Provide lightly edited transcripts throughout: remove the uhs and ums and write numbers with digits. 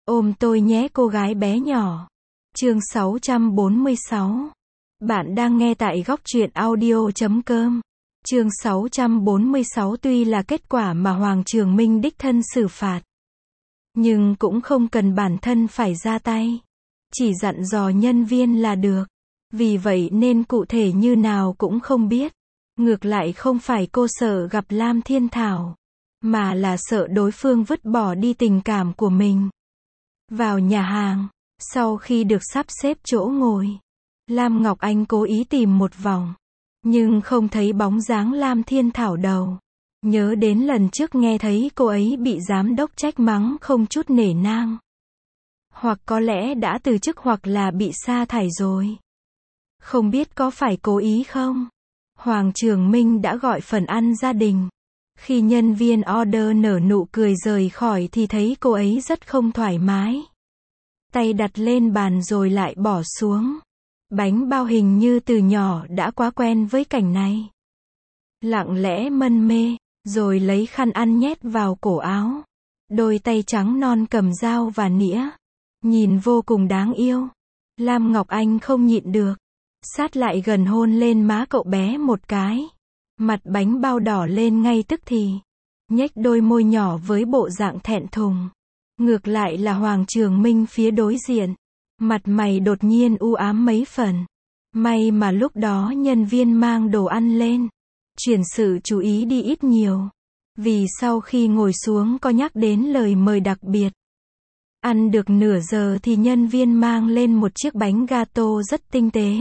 Ôm tôi nhé cô gái bé nhỏ. Chương 646. Bạn đang nghe tại góc truyện audio.com. Chương 646 tuy là kết quả mà Hoàng Trường Minh đích thân xử phạt, nhưng cũng không cần bản thân phải ra tay. Chỉ dặn dò nhân viên là được. Vì vậy nên cụ thể như nào cũng không biết. Ngược lại không phải cô sợ gặp Lam Thiên Thảo, mà là sợ đối phương vứt bỏ đi tình cảm của mình. Vào nhà hàng, sau khi được sắp xếp chỗ ngồi, Lam Ngọc Anh cố ý tìm một vòng, nhưng không thấy bóng dáng Lam Thiên Thảo đâu. Nhớ đến lần trước nghe thấy cô ấy bị giám đốc trách mắng không chút nể nang. Hoặc có lẽ đã từ chức hoặc là bị sa thải rồi. Không biết có phải cố ý không? Hoàng Trường Minh đã gọi phần ăn gia đình. Khi nhân viên order nở nụ cười rời khỏi thì thấy cô ấy rất không thoải mái. Tay đặt lên bàn rồi lại bỏ xuống. Bánh bao hình như từ nhỏ đã quá quen với cảnh này. Lặng lẽ mân mê, rồi lấy khăn ăn nhét vào cổ áo. Đôi tay trắng non cầm dao và nĩa. Nhìn vô cùng đáng yêu. Lam Ngọc Anh không nhịn được. Sát lại gần hôn lên má cậu bé một cái. Mặt bánh bao đỏ lên ngay tức thì. Nhếch đôi môi nhỏ với bộ dạng thẹn thùng. Ngược lại là Hoàng Trường Minh phía đối diện. Mặt mày đột nhiên u ám mấy phần. May mà lúc đó nhân viên mang đồ ăn lên. Chuyển sự chú ý đi ít nhiều. Vì sau khi ngồi xuống có nhắc đến lời mời đặc biệt. Ăn được nửa giờ thì nhân viên mang lên một chiếc bánh gato rất tinh tế.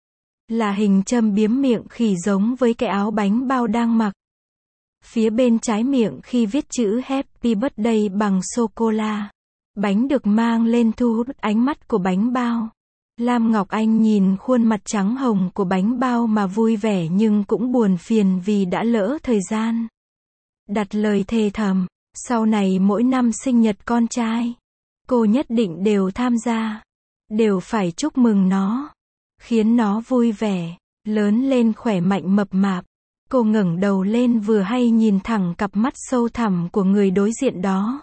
Là hình châm biếm miệng khỉ giống với cái áo bánh bao đang mặc. Phía bên trái miệng khi viết chữ Happy Birthday bằng sô-cô-la. Bánh được mang lên thu hút ánh mắt của bánh bao. Lam Ngọc Anh nhìn khuôn mặt trắng hồng của bánh bao mà vui vẻ nhưng cũng buồn phiền vì đã lỡ thời gian. Đặt lời thề thầm, sau này mỗi năm sinh nhật con trai, cô nhất định đều tham gia. Đều phải chúc mừng nó. Khiến nó vui vẻ, lớn lên khỏe mạnh mập mạp. Cô ngẩng đầu lên vừa hay nhìn thẳng cặp mắt sâu thẳm của người đối diện đó.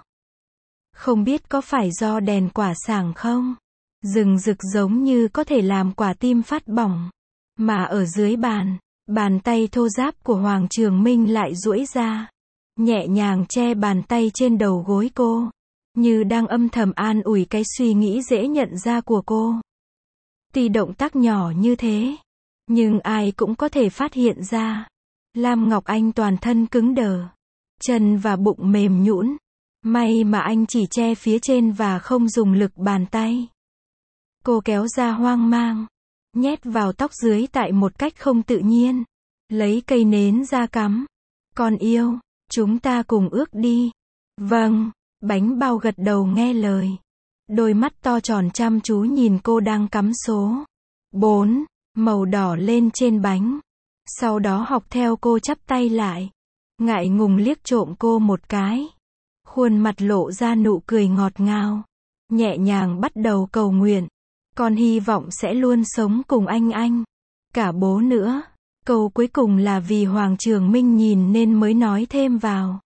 Không biết có phải do đèn quả sảng không? Rừng rực giống như có thể làm quả tim phát bỏng. Mà ở dưới bàn tay thô ráp của Hoàng Trường Minh lại duỗi ra. Nhẹ nhàng che bàn tay trên đầu gối cô. Như đang âm thầm an ủi cái suy nghĩ dễ nhận ra của cô. Tuy động tác nhỏ như thế, nhưng ai cũng có thể phát hiện ra. Lam Ngọc Anh toàn thân cứng đờ. Chân và bụng mềm nhũn. May mà anh chỉ che phía trên và không dùng lực bàn tay. Cô kéo ra hoang mang. Nhét vào tóc dưới tại một cách không tự nhiên. Lấy cây nến ra cắm. Con yêu, chúng ta cùng ước đi. Vâng, bánh bao gật đầu nghe lời. Đôi mắt to tròn chăm chú nhìn cô đang cắm số 4, màu đỏ lên trên bánh. Sau đó học theo cô chắp tay lại. Ngại ngùng liếc trộm cô một cái. Khuôn mặt lộ ra nụ cười ngọt ngào. Nhẹ nhàng bắt đầu cầu nguyện. Con hy vọng sẽ luôn sống cùng anh. Cả bố nữa. Câu cuối cùng là vì Hoàng Trường Minh nhìn nên mới nói thêm vào.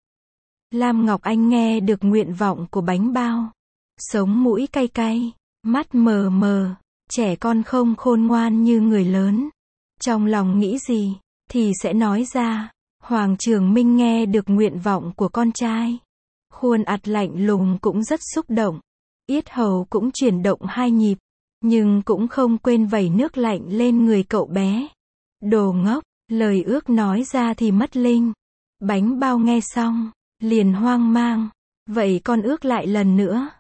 Lam Ngọc Anh nghe được nguyện vọng của bánh bao. Sống mũi cay cay, mắt mờ mờ, trẻ con không khôn ngoan như người lớn. Trong lòng nghĩ gì, thì sẽ nói ra. Hoàng Trường Minh nghe được nguyện vọng của con trai. Khuôn mặt lạnh lùng cũng rất xúc động. Yết hầu cũng chuyển động 2 nhịp. Nhưng cũng không quên vẩy nước lạnh lên người cậu bé. Đồ ngốc, lời ước nói ra thì mất linh. Bánh bao nghe xong, liền hoang mang. Vậy con ước lại lần nữa.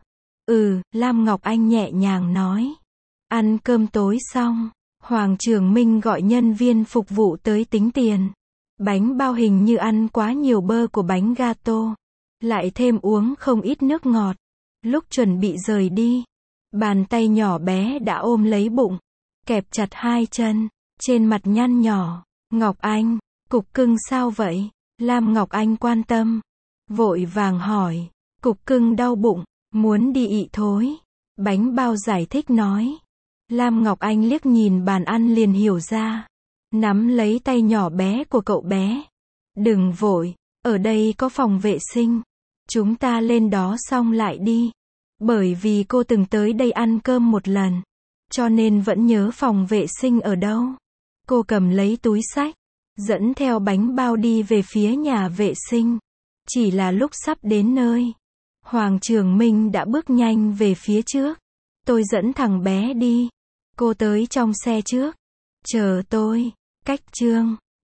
Lam Ngọc Anh nhẹ nhàng nói. Ăn cơm tối xong, Hoàng Trường Minh gọi nhân viên phục vụ tới tính tiền. Bánh bao hình như ăn quá nhiều bơ của bánh gato. Lại thêm uống không ít nước ngọt. Lúc chuẩn bị rời đi, bàn tay nhỏ bé đã ôm lấy bụng. Kẹp chặt 2 chân, trên mặt nhăn nhỏ. Ngọc Anh, cục cưng sao vậy? Lam Ngọc Anh quan tâm. Vội vàng hỏi. Cục cưng đau bụng. Muốn đi ị thối. Bánh bao giải thích nói. Lam Ngọc Anh liếc nhìn bàn ăn liền hiểu ra. Nắm lấy tay nhỏ bé của cậu bé. Đừng vội, ở đây có phòng vệ sinh. Chúng ta lên đó xong lại đi. Bởi vì cô từng tới đây ăn cơm một lần, cho nên vẫn nhớ phòng vệ sinh ở đâu. Cô cầm lấy túi xách, dẫn theo bánh bao đi về phía nhà vệ sinh. Chỉ là lúc sắp đến nơi, Hoàng Trường Minh đã bước nhanh về phía trước. Tôi dẫn thằng bé đi. Cô tới trong xe trước. Chờ tôi. Cách chương